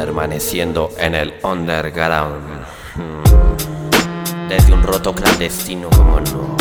permaneciendo en el underground, desde un roto clandestino, como no.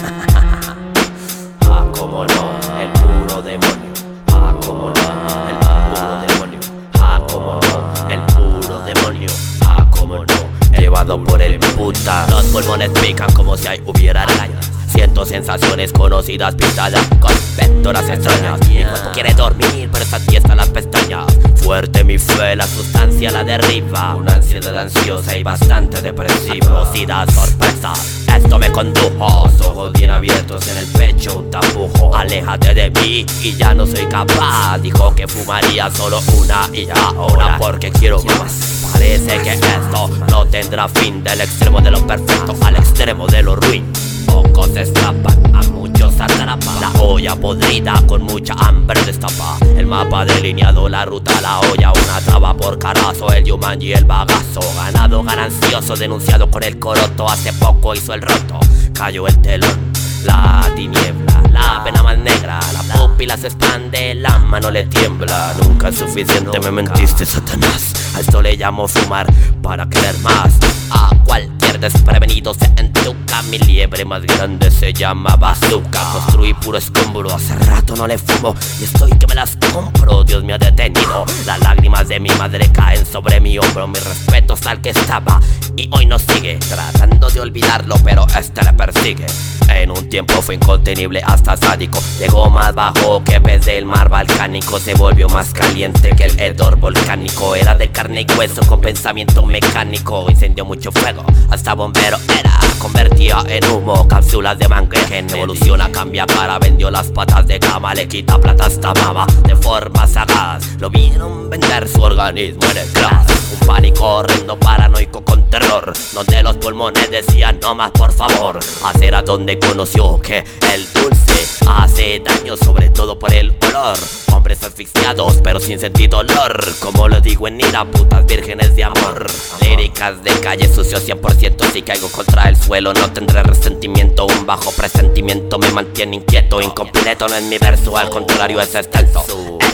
Ah, como no, el puro demonio. Ah, como no, el puro demonio. Ah, como no, el puro demonio. Ah, como no, llevado por el puta. Los pulmones pican como si ahí hubiera arañas. Siento sensaciones conocidas pintadas con vectoras extrañas. Mi cuerpo quiere dormir, pero está tiesta las pestañas. Fuerte mi fe, la sustancia la derriba. Una ansiedad ansiosa y bastante depresiva. Velocidad, sorpresa, esto me condujo. Los ojos bien abiertos en el pecho, un tapujo. Aléjate de mí y ya no soy capaz. Dijo que fumaría solo una y ahora porque quiero más. Parece que esto no tendrá fin. Del extremo de lo perfecto al extremo de lo ruin. Pocos se escapan, a muchos atrapan. La olla podrida con mucha hambre destapa. El mapa delineado, la ruta, la olla. Una traba por carazo, el Yumanji y el bagazo. Ganado ganancioso, denunciado con el coroto. Hace poco hizo el roto, cayó el telón. La tiniebla, la pena más negra. La pupila se expande, la mano le tiembla. Nunca es suficiente, me mentiste, Satanás. A esto le llamo fumar para querer más. A cualquier desprevenido se entuca. Mi liebre más grande se llama bazooka. Construí puro escombro, hace rato no le fumo y estoy que me las compro. Dios me ha detenido, las lágrimas de mi madre caen sobre mi hombro. Mi respeto es al que estaba y hoy nos sigue, tratando de olvidarlo, pero este le persigue. En un tiempo fue incontenible hasta sádico. Llegó más bajo que pez del mar balcánico. Se volvió más caliente que el hedor volcánico. Era de carne y hueso con pensamiento mecánico. Incendió mucho fuego, hasta bombero era. Convertía en humo cápsulas de manguejen. Evoluciona, cambia cara, vendió las patas de cama. Le quita plata hasta mama de forma sagaz. Lo vieron vender su organismo en el crash. Un pánico horrendo, paranoico con terror, donde los pulmones decían no más por favor. Hacer a donde conoció que el dulce hace daño, sobre todo por el olor. Hombres asfixiados pero sin sentir dolor, como lo digo en ira, putas vírgenes de amor. Líricas de calle sucio 100%, si caigo contra el suelo no tendré resentimiento. Un bajo presentimiento me mantiene inquieto, incompleto no es mi verso, al contrario es extenso.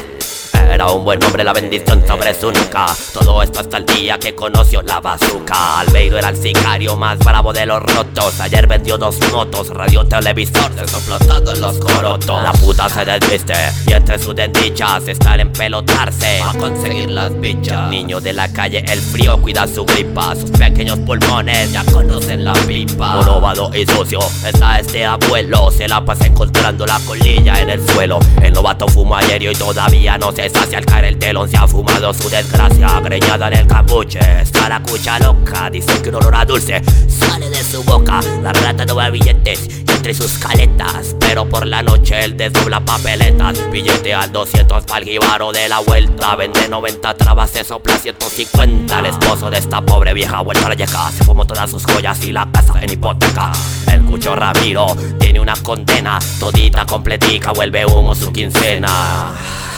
Era un buen hombre, la bendición sobre su nuca. Todo esto hasta el día que conoció la bazooka. Albeiro era el sicario más bravo de los rotos. Ayer vendió 2 motos, radio, televisor, desoplotado en los corotos. La puta se desviste y entre sus desdichas está el empelotarse a conseguir las bichas. Niño de la calle, el frío cuida su gripa. Sus pequeños pulmones ya conocen la pipa. Monóvado y sucio está este abuelo. Se la pasa encontrando la colilla en el suelo. El novato fumó ayer y todavía no se sacia. Al caer el telón se ha fumado su desgracia. Greñada en el cambuche, está la cucha loca. Dicen que un olor a dulce sale de su boca. La rata no va billetes y entre sus caletas, pero por la noche él desdobla papeletas. Billete al 200 pa'l jíbaro de la vuelta. Vende 90 trabas, se sopla 150. El esposo de esta pobre vieja vuelta a la yeca. Se fumó todas sus joyas y la casa en hipoteca. El cucho Ramiro tiene una condena todita completica, vuelve humo su quincena.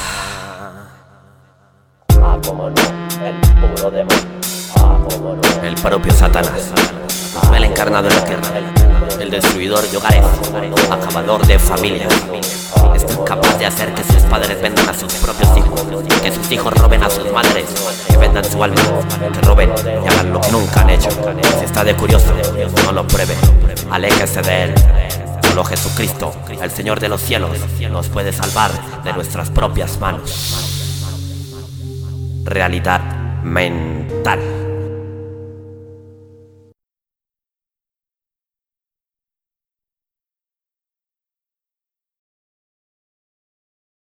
Ah, como no, el puro demonio. Ah, como no, el propio Satanás. El encarnado en la tierra, el destruidor de hogares, acabador de familias. Es tan capaz de hacer que sus padres vendan a sus propios hijos, que sus hijos roben a sus madres, que vendan su alma, que roben y hagan lo que nunca han hecho. Si está de curioso, no lo pruebe, aléjese de él. Solo Jesucristo, el Señor de los cielos, nos puede salvar de nuestras propias manos. Realidad mental.